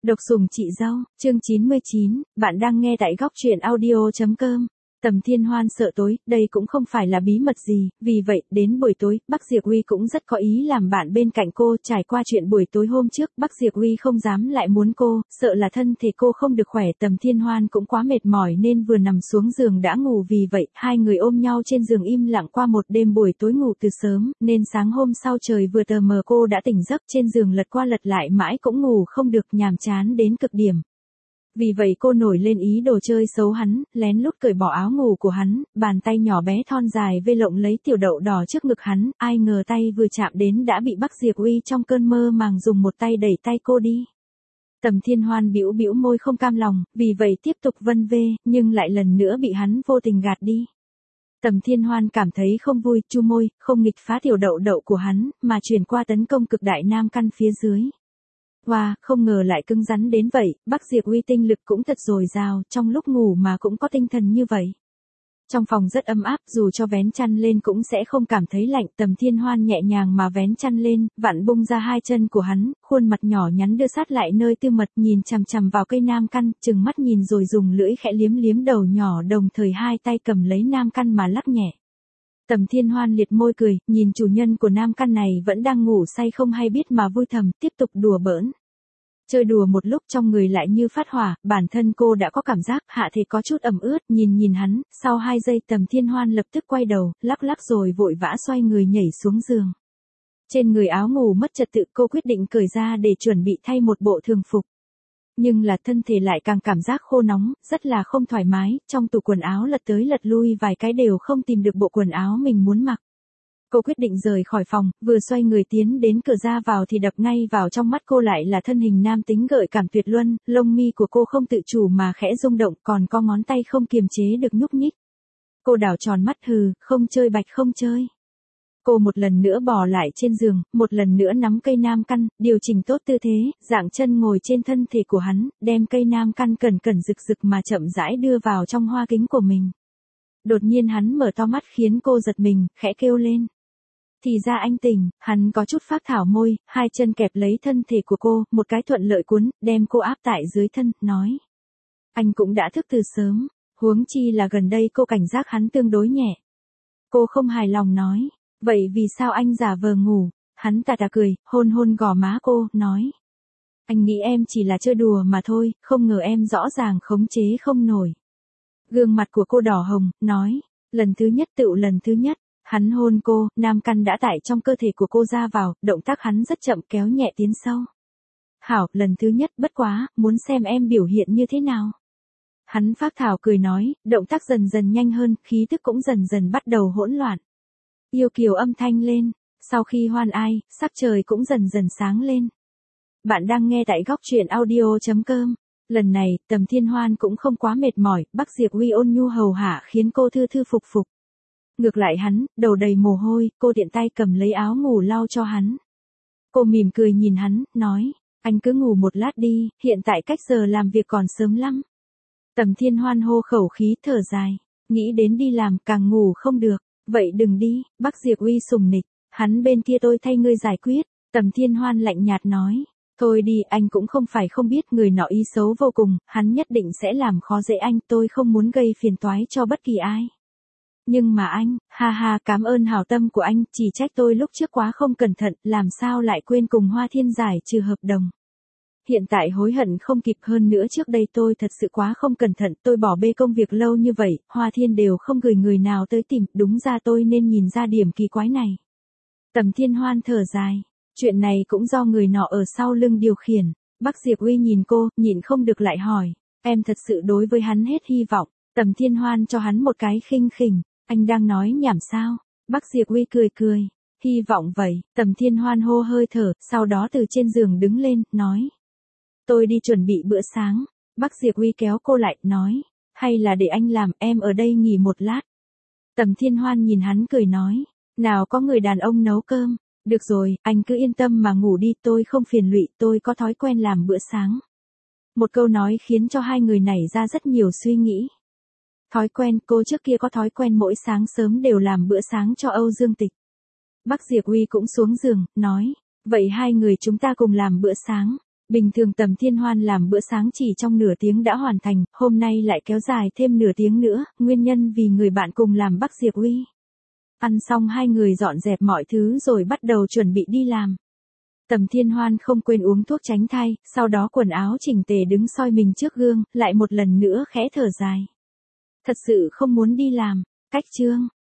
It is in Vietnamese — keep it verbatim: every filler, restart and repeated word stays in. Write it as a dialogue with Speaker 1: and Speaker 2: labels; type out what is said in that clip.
Speaker 1: Độc sủng chị dâu, chương chín mươi chín, bạn đang nghe tại góc truyện audio.com. Tầm Thiên Hoan sợ tối, đây cũng không phải là bí mật gì, vì vậy, đến buổi tối, Bắc Diệp Uy cũng rất có ý làm bạn bên cạnh cô. Trải qua chuyện buổi tối hôm trước, Bắc Diệp Uy không dám lại muốn cô, sợ là thân thể cô không được khỏe. Tầm Thiên Hoan cũng quá mệt mỏi nên vừa nằm xuống giường đã ngủ, vì vậy, hai người ôm nhau trên giường im lặng qua một đêm. Buổi tối ngủ từ sớm, nên sáng hôm sau trời vừa tờ mờ cô đã tỉnh giấc, trên giường lật qua lật lại mãi cũng ngủ không được, nhàm chán đến cực điểm. Vì vậy cô nổi lên ý đồ chơi xấu hắn, lén lút cởi bỏ áo ngủ của hắn, bàn tay nhỏ bé thon dài vê lộng lấy tiểu đậu đỏ trước ngực hắn, ai ngờ tay vừa chạm đến đã bị Bắc Diệp Uy trong cơn mơ màng dùng một tay đẩy tay cô đi. Tầm Thiên Hoan bĩu bĩu môi không cam lòng, vì vậy tiếp tục vân vê, nhưng lại lần nữa bị hắn vô tình gạt đi. Tầm Thiên Hoan cảm thấy không vui, chu môi, không nghịch phá tiểu đậu đậu của hắn, mà chuyển qua tấn công cực đại nam căn phía dưới. Wow, không ngờ lại cứng rắn đến vậy, Bắc Diệp Uy tinh lực cũng thật dồi dào, trong lúc ngủ mà cũng có tinh thần như vậy. Trong phòng rất ấm áp, dù cho vén chăn lên cũng sẽ không cảm thấy lạnh. Tầm Thiên Hoan nhẹ nhàng mà vén chăn lên, vặn bung ra hai chân của hắn, khuôn mặt nhỏ nhắn đưa sát lại nơi tư mật, nhìn chằm chằm vào cây nam căn, chừng mắt nhìn rồi dùng lưỡi khẽ liếm liếm đầu nhỏ, đồng thời hai tay cầm lấy nam căn mà lắc nhẹ. Tầm Thiên Hoan liệt môi cười, nhìn chủ nhân của nam căn này vẫn đang ngủ say không hay biết mà vui thầm, tiếp tục đùa bỡn. Chơi đùa một lúc trong người lại như phát hỏa, bản thân cô đã có cảm giác hạ thể có chút ẩm ướt, nhìn nhìn hắn, sau hai giây Tầm Thiên Hoan lập tức quay đầu, lắc lắc rồi vội vã xoay người nhảy xuống giường. Trên người áo ngủ mất trật tự, cô quyết định cởi ra để chuẩn bị thay một bộ thường phục. Nhưng là thân thể lại càng cảm giác khô nóng, rất là không thoải mái, trong tủ quần áo lật tới lật lui vài cái đều không tìm được bộ quần áo mình muốn mặc. Cô quyết định rời khỏi phòng, vừa xoay người tiến đến cửa ra vào thì đập ngay vào trong mắt cô lại là thân hình nam tính gợi cảm tuyệt luân, lông mi của cô không tự chủ mà khẽ rung động, còn có ngón tay không kiềm chế được nhúc nhích. Cô đảo tròn mắt hừ, không chơi bạch không chơi. Cô một lần nữa bò lại trên giường, một lần nữa nắm cây nam căn, điều chỉnh tốt tư thế, dạng chân ngồi trên thân thể của hắn, đem cây nam căn cẩn cẩn rực rực mà chậm rãi đưa vào trong hoa kính của mình. Đột nhiên hắn mở to mắt khiến cô giật mình, khẽ kêu lên. Thì ra anh tỉnh, hắn có chút phác thảo môi, hai chân kẹp lấy thân thể của cô, một cái thuận lợi cuốn, đem cô áp tại dưới thân, nói. Anh cũng đã thức từ sớm, huống chi là gần đây cô cảnh giác hắn tương đối nhẹ. Cô không hài lòng nói. Vậy vì sao anh giả vờ ngủ? Hắn tà tà cười, hôn hôn gò má cô, nói. Anh nghĩ em chỉ là chơi đùa mà thôi, không ngờ em rõ ràng khống chế không nổi. Gương mặt của cô đỏ hồng, nói. Lần thứ nhất tựu lần thứ nhất, hắn hôn cô, nam căn đã tải trong cơ thể của cô ra vào, động tác hắn rất chậm kéo nhẹ tiến sâu. Hảo, lần thứ nhất bất quá, muốn xem em biểu hiện như thế nào. Hắn phác thảo cười nói, động tác dần dần nhanh hơn, khí tức cũng dần dần bắt đầu hỗn loạn. Yêu kiều âm thanh lên, sau khi hoan ai, sắc trời cũng dần dần sáng lên. Bạn đang nghe tại góc truyện audio.com. Lần này, Tầm Thiên Hoan cũng không quá mệt mỏi, Bắc Diệp Uy ôn nhu hầu hạ khiến cô thư thư phục phục. Ngược lại hắn, đầu đầy mồ hôi, cô tiện tay cầm lấy áo ngủ lau cho hắn. Cô mỉm cười nhìn hắn, nói, anh cứ ngủ một lát đi, hiện tại cách giờ làm việc còn sớm lắm. Tầm Thiên Hoan hô khẩu khí thở dài, nghĩ đến đi làm càng ngủ không được. Vậy đừng đi, Bắc Diệp Uy sùng nịch, hắn bên kia tôi thay ngươi giải quyết. Tầm Thiên Hoan lạnh nhạt nói, thôi đi, anh cũng không phải không biết người nọ ý xấu vô cùng, hắn nhất định sẽ làm khó dễ anh, tôi không muốn gây phiền toái cho bất kỳ ai. Nhưng mà anh, ha ha, cảm ơn hảo tâm của anh, chỉ trách tôi lúc trước quá không cẩn thận, làm sao lại quên cùng Hoa Thiên giải trừ hợp đồng. Hiện tại hối hận không kịp, hơn nữa trước đây tôi thật sự quá không cẩn thận, tôi bỏ bê công việc lâu như vậy, Hoa Thiên đều không gửi người nào tới tìm, đúng ra tôi nên nhìn ra điểm kỳ quái này. Tầm Thiên Hoan thở dài, chuyện này cũng do người nọ ở sau lưng điều khiển. Bắc Diệp Uy nhìn cô, nhịn không được lại hỏi, em thật sự đối với hắn hết hy vọng. Tầm Thiên Hoan cho hắn một cái khinh khỉnh, anh đang nói nhảm sao? Bắc Diệp Uy cười cười, hy vọng vậy. Tầm Thiên Hoan hô hơi thở, sau đó từ trên giường đứng lên, nói. Tôi đi chuẩn bị bữa sáng. Bắc Diệp Uy kéo cô lại, nói. Hay là để anh làm, em ở đây nghỉ một lát. Tầm Thiên Hoan nhìn hắn cười nói. Nào có người đàn ông nấu cơm. Được rồi, anh cứ yên tâm mà ngủ đi, tôi không phiền lụy, tôi có thói quen làm bữa sáng. Một câu nói khiến cho hai người nảy ra rất nhiều suy nghĩ. Thói quen, cô trước kia có thói quen mỗi sáng sớm đều làm bữa sáng cho Âu Dương Tịch. Bắc Diệp Uy cũng xuống giường, nói. Vậy hai người chúng ta cùng làm bữa sáng. Bình thường Tầm Thiên Hoan làm bữa sáng chỉ trong nửa tiếng đã hoàn thành, hôm nay lại kéo dài thêm nửa tiếng nữa, nguyên nhân vì người bạn cùng làm Bắc Diệp Uy. Ăn xong hai người dọn dẹp mọi thứ rồi bắt đầu chuẩn bị đi làm. Tầm Thiên Hoan không quên uống thuốc tránh thai, sau đó quần áo chỉnh tề đứng soi mình trước gương, lại một lần nữa khẽ thở dài. Thật sự không muốn đi làm, cách chương.